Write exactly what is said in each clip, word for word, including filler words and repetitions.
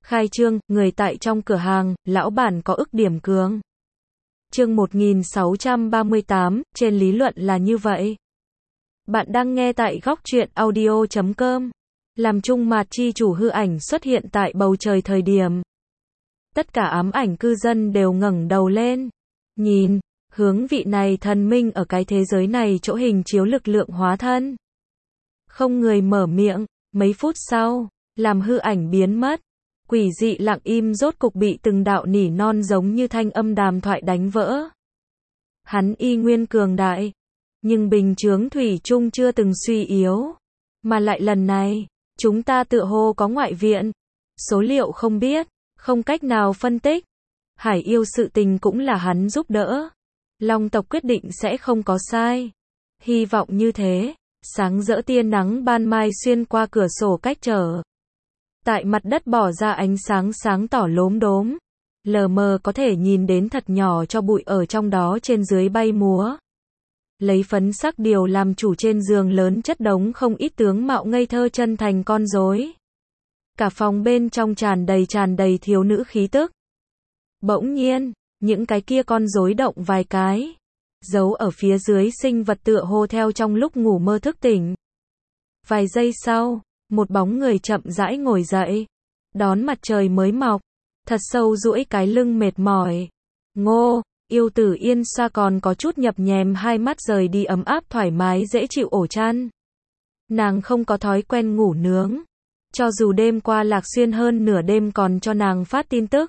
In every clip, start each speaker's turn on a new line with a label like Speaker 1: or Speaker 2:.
Speaker 1: Khai trương, người tại trong cửa hàng, lão bản có ức điểm cường. Chương một nghìn sáu trăm ba mươi tám, trên lý luận là như vậy. Bạn đang nghe tại góc truyện audio chấm com. Làm Trung Mạt chi chủ hư ảnh xuất hiện tại bầu trời thời điểm. Tất cả ám ảnh cư dân đều ngẩng đầu lên. Nhìn, hướng vị này thần minh ở cái thế giới này chỗ hình chiếu lực lượng hóa thân. Không người mở miệng, mấy phút sau, làm hư ảnh biến mất. Quỷ dị lặng im rốt cục bị từng đạo nỉ non giống như thanh âm đàm thoại đánh vỡ. Hắn y nguyên cường đại, nhưng bình chướng thủy chung chưa từng suy yếu. Mà lại lần này, chúng ta tựa hồ có ngoại viện. Số liệu không biết, không cách nào phân tích. Hải yêu sự tình cũng là hắn giúp đỡ. Long tộc quyết định sẽ không có sai. Hy vọng như thế, sáng rỡ tia nắng ban mai xuyên qua cửa sổ cách trở. Tại mặt đất bỏ ra ánh sáng sáng tỏ lốm đốm. Lờ mờ có thể nhìn đến thật nhỏ cho bụi ở trong đó trên dưới bay múa. Lấy phấn sắc điều làm chủ trên giường lớn chất đống không ít tướng mạo ngây thơ chân thành con rối. Cả phòng bên trong tràn đầy tràn đầy thiếu nữ khí tức. Bỗng nhiên, những cái kia con rối động vài cái. Giấu ở phía dưới sinh vật tựa hồ theo trong lúc ngủ mơ thức tỉnh. Vài giây sau, một bóng người chậm rãi ngồi dậy. Đón mặt trời mới mọc. Thật sâu duỗi cái lưng mệt mỏi. Ngô, yêu tử yên xoa còn có chút nhập nhèm hai mắt rời đi ấm áp thoải mái dễ chịu ổ chăn. Nàng không có thói quen ngủ nướng. Cho dù đêm qua Lạc Xuyên hơn nửa đêm còn cho nàng phát tin tức.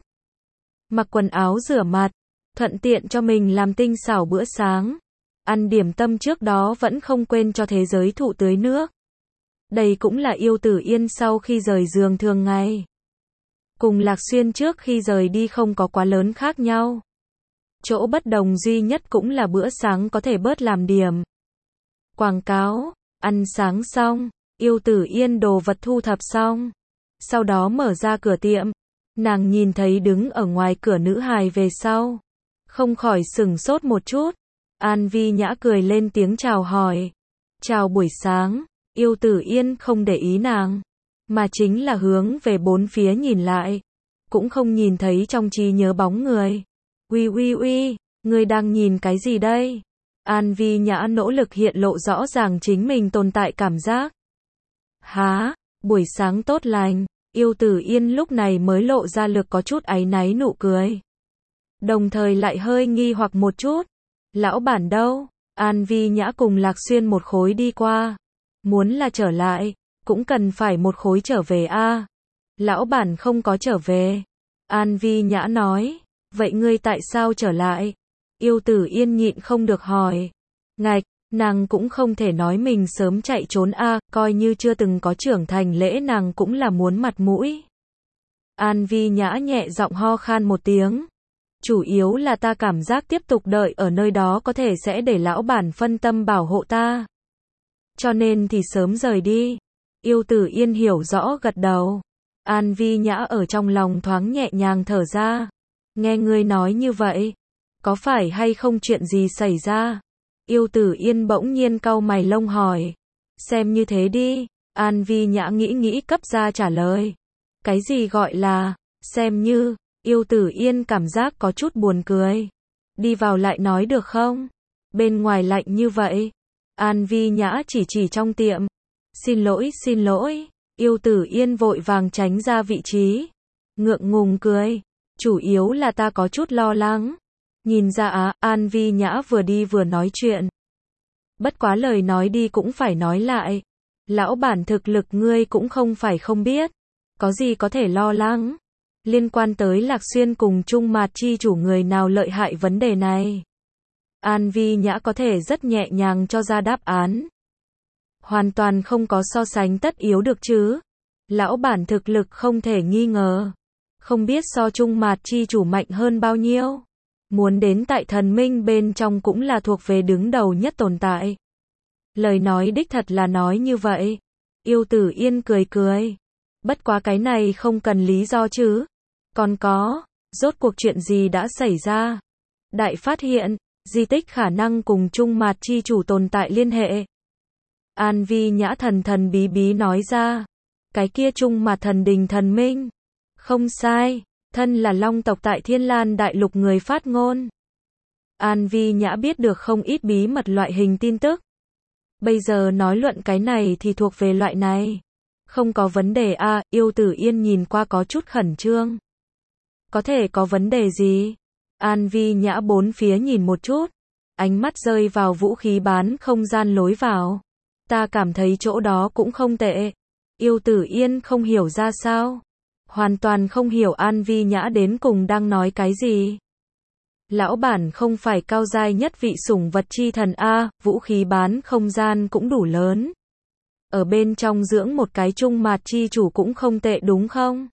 Speaker 1: Mặc quần áo rửa mặt, thuận tiện cho mình làm tinh xảo bữa sáng. Ăn điểm tâm trước đó vẫn không quên cho thế giới thụ tưới nước. Đây cũng là yêu tử yên sau khi rời giường thường ngày. Cùng Lạc Xuyên trước khi rời đi không có quá lớn khác nhau. Chỗ bất đồng duy nhất cũng là bữa sáng có thể bớt làm điểm. Quảng cáo, ăn sáng xong, yêu tử yên đồ vật thu thập xong. Sau đó mở ra cửa tiệm. Nàng nhìn thấy đứng ở ngoài cửa nữ hài về sau. Không khỏi sửng sốt một chút. An Vi Nhã cười lên tiếng chào hỏi. Chào buổi sáng, yêu tử yên không để ý nàng. Mà chính là hướng về bốn phía nhìn lại. Cũng không nhìn thấy trong trí nhớ bóng người. Uy uy uy, người đang nhìn cái gì đây? An Vi Nhã nỗ lực hiện lộ rõ ràng chính mình tồn tại cảm giác. Há, buổi sáng tốt lành. Yêu tử yên lúc này mới lộ ra lực có chút áy náy nụ cười. Đồng thời lại hơi nghi hoặc một chút. Lão bản đâu? An Vi Nhã cùng Lạc Xuyên một khối đi qua. Muốn là trở lại, cũng cần phải một khối trở về a. À. Lão bản không có trở về. An Vi Nhã nói. Vậy ngươi tại sao trở lại? Yêu tử yên nhịn không được hỏi. Ngạch, nàng cũng không thể nói mình sớm chạy trốn a, à, coi như chưa từng có trưởng thành lễ nàng cũng là muốn mặt mũi. An Vi Nhã nhẹ giọng ho khan một tiếng. Chủ yếu là ta cảm giác tiếp tục đợi ở nơi đó có thể sẽ để lão bản phân tâm bảo hộ ta. Cho nên thì sớm rời đi. Yêu tử yên hiểu rõ gật đầu. An Vi Nhã ở trong lòng thoáng nhẹ nhàng thở ra. Nghe ngươi nói như vậy, có phải hay không chuyện gì xảy ra? Yêu tử yên bỗng nhiên cau mày lông hỏi. Xem như thế đi. An Vi Nhã nghĩ nghĩ cấp ra trả lời. Cái gì gọi là, xem như, yêu tử yên cảm giác có chút buồn cười. Đi vào lại nói được không? Bên ngoài lạnh như vậy. An Vi Nhã chỉ chỉ trong tiệm. Xin lỗi, xin lỗi. Yêu tử yên vội vàng tránh ra vị trí. Ngượng ngùng cười. Chủ yếu là ta có chút lo lắng. Nhìn ra á, An Vi Nhã vừa đi vừa nói chuyện. Bất quá lời nói đi cũng phải nói lại. Lão bản thực lực ngươi cũng không phải không biết. Có gì có thể lo lắng. Liên quan tới Lạc Xuyên cùng Trung Mạt chi chủ người nào lợi hại vấn đề này. An Vi Nhã có thể rất nhẹ nhàng cho ra đáp án. Hoàn toàn không có so sánh tất yếu được chứ. Lão bản thực lực không thể nghi ngờ. Không biết so Trung Mạt chi chủ mạnh hơn bao nhiêu. Muốn đến tại thần minh bên trong cũng là thuộc về đứng đầu nhất tồn tại. Lời nói đích thật là nói như vậy. Yêu tử yên cười cười. Bất quá cái này không cần lý do chứ. Còn có, rốt cuộc chuyện gì đã xảy ra? Đại phát hiện, di tích khả năng cùng Trung Mạt chi chủ tồn tại liên hệ. An Vi Nhã thần thần bí bí nói ra. Cái kia Trung Mạt thần đình thần minh. Không sai, thân là long tộc tại Thiên Lan Đại Lục người phát ngôn. An Vi Nhã biết được không ít bí mật loại hình tin tức. Bây giờ nói luận cái này thì thuộc về loại này. Không có vấn đề a. À, Yêu Tử Yên nhìn qua có chút khẩn trương. Có thể có vấn đề gì? An Vi Nhã bốn phía nhìn một chút. Ánh mắt rơi vào vũ khí bán không gian lối vào. Ta cảm thấy chỗ đó cũng không tệ. Yêu Tử Yên không hiểu ra sao. Hoàn toàn không hiểu An Vi Nhã đến cùng đang nói cái gì. Lão bản không phải cao giai nhất vị sủng vật chi thần A, vũ khí bán không gian cũng đủ lớn. Ở bên trong dưỡng một cái trung mạt chi chủ cũng không tệ đúng không?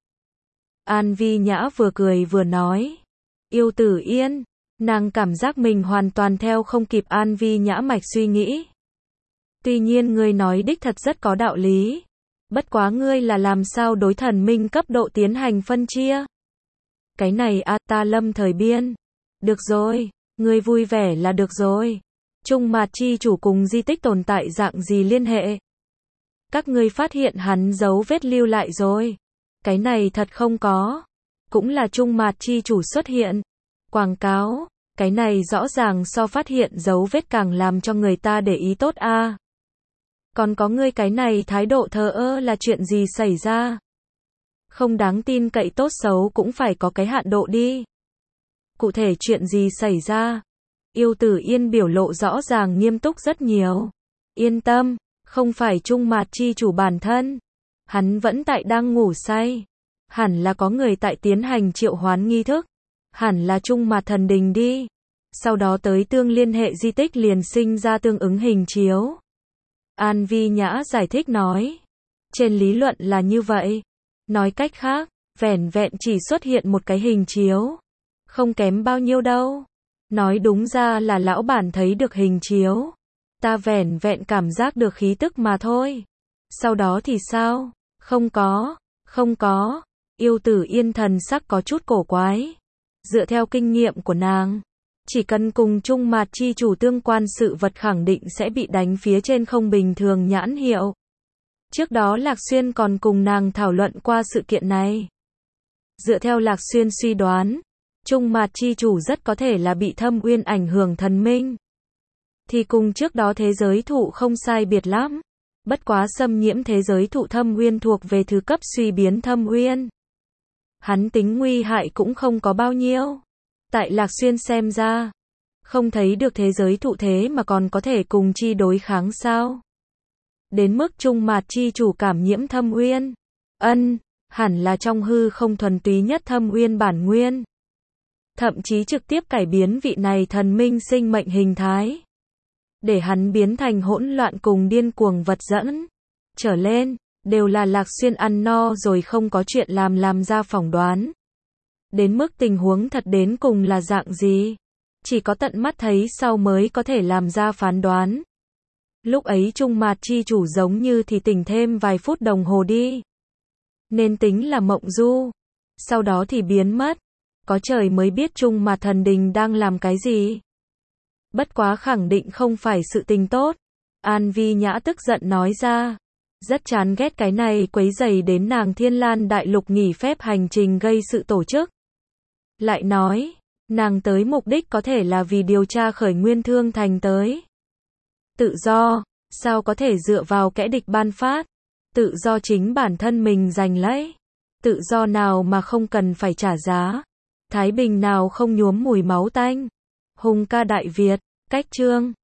Speaker 1: An Vi Nhã vừa cười vừa nói. Yêu Tử Yên, nàng cảm giác mình hoàn toàn theo không kịp An Vi Nhã mạch suy nghĩ. Tuy nhiên ngươi nói đích thật rất có đạo lý. Bất quá ngươi là làm sao đối thần minh cấp độ tiến hành phân chia? Cái này a ta lâm thời biên. Được rồi, ngươi vui vẻ là được rồi. Trung mạt chi chủ cùng di tích tồn tại dạng gì liên hệ? Các ngươi phát hiện hắn dấu vết lưu lại rồi. Cái này thật không có. Cũng là trung mạt chi chủ xuất hiện. Quảng cáo, cái này rõ ràng so phát hiện dấu vết càng làm cho người ta để ý tốt a. À. Còn có ngươi cái này thái độ thờ ơ là chuyện gì xảy ra? Không đáng tin cậy tốt xấu cũng phải có cái hạn độ đi. Cụ thể chuyện gì xảy ra? Yêu Tử Yên biểu lộ rõ ràng nghiêm túc rất nhiều. Yên tâm, không phải trung mạt chi chủ bản thân. Hắn vẫn tại đang ngủ say. Hẳn là có người tại tiến hành triệu hoán nghi thức. Hẳn là trung mạt thần đình đi. Sau đó tới tương liên hệ di tích liền sinh ra tương ứng hình chiếu. An Vi Nhã giải thích nói. Trên lý luận là như vậy. Nói cách khác, vẻn vẹn chỉ xuất hiện một cái hình chiếu. Không kém bao nhiêu đâu. Nói đúng ra là lão bản thấy được hình chiếu. Ta vẻn vẹn cảm giác được khí tức mà thôi. Sau đó thì sao? Không có, không có. Yêu Tử Yên thần sắc có chút cổ quái. Dựa theo kinh nghiệm của nàng, chỉ cần cùng trung mạt chi chủ tương quan sự vật khẳng định sẽ bị đánh phía trên không bình thường nhãn hiệu. Trước đó Lạc Xuyên còn cùng nàng thảo luận qua sự kiện này. Dựa theo Lạc Xuyên suy đoán, trung mạt chi chủ rất có thể là bị thâm uyên ảnh hưởng thần minh. Thì cùng trước đó thế giới thụ không sai biệt lắm. Bất quá xâm nhiễm thế giới thụ thâm uyên thuộc về thứ cấp suy biến thâm uyên. Hắn tính nguy hại cũng không có bao nhiêu. Tại Lạc Xuyên xem ra, không thấy được thế giới thụ thế mà còn có thể cùng chi đối kháng sao? Đến mức trung mạt chi chủ cảm nhiễm thâm uyên. Ân, hẳn là trong hư không thuần túy nhất thâm uyên bản nguyên. Thậm chí trực tiếp cải biến vị này thần minh sinh mệnh hình thái. Để hắn biến thành hỗn loạn cùng điên cuồng vật dẫn. Trở lên, đều là Lạc Xuyên ăn no rồi không có chuyện làm làm ra phỏng đoán. Đến mức tình huống thật đến cùng là dạng gì? Chỉ có tận mắt thấy sau mới có thể làm ra phán đoán. Lúc ấy trung mạt chi chủ giống như thì tỉnh thêm vài phút đồng hồ đi. Nên tính là mộng du. Sau đó thì biến mất. Có trời mới biết trung mạt thần đình đang làm cái gì. Bất quá khẳng định không phải sự tình tốt. An Vi Nhã tức giận nói ra. Rất chán ghét cái này quấy rầy đến nàng Thiên Lan Đại Lục nghỉ phép hành trình gây sự tổ chức. Lại nói, nàng tới mục đích có thể là vì điều tra khởi nguyên thương thành tới. Tự do, sao có thể dựa vào kẻ địch ban phát? Tự do chính bản thân mình giành lấy. Tự do nào mà không cần phải trả giá? Thái bình nào không nhuốm mùi máu tanh? Hùng ca Đại Việt, cách chương